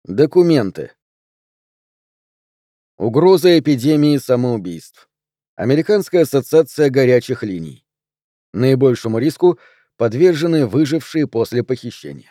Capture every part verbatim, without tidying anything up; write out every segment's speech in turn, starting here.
Документы. Угроза эпидемии самоубийств. Американская ассоциация горячих линий. Наибольшему риску подвержены выжившие после похищения.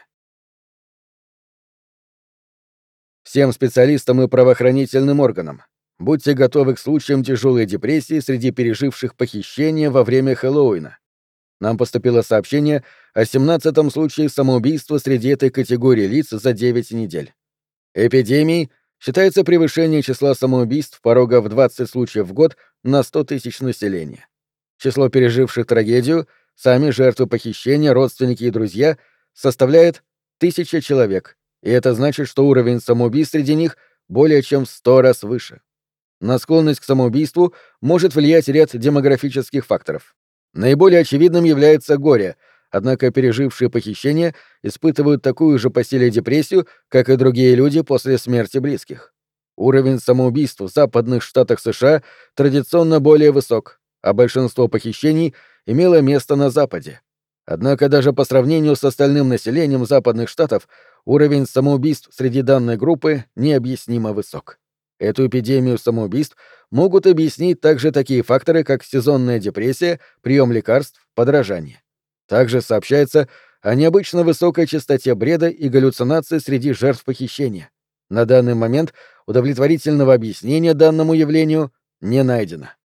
Всем специалистам и правоохранительным органам будьте готовы к случаям тяжелой депрессии среди переживших похищение во время Хэллоуина. Нам поступило сообщение о семнадцатом случае самоубийства среди этой категории лиц за девять недель. Эпидемией считается превышение числа самоубийств порога в двадцать случаев в год на сто тысяч населения. Число переживших трагедию, сами жертвы похищения, родственники и друзья, составляет тысяча человек, и это значит, что уровень самоубийств среди них более чем в сто раз выше. На склонность к самоубийству может влиять ряд демографических факторов. Наиболее очевидным является горе, однако пережившие похищение испытывают такую же по силе депрессию, как и другие люди после смерти близких. Уровень самоубийств в западных штатах США традиционно более высок, а большинство похищений имело место на Западе. Однако даже по сравнению с остальным населением западных штатов уровень самоубийств среди данной группы необъяснимо высок. Эту эпидемию самоубийств могут объяснить также такие факторы, как сезонная депрессия, прием лекарств, подражание. Также сообщается о необычно высокой частоте бреда и галлюцинаций среди жертв похищения. На данный момент удовлетворительного объяснения данному явлению не найдено.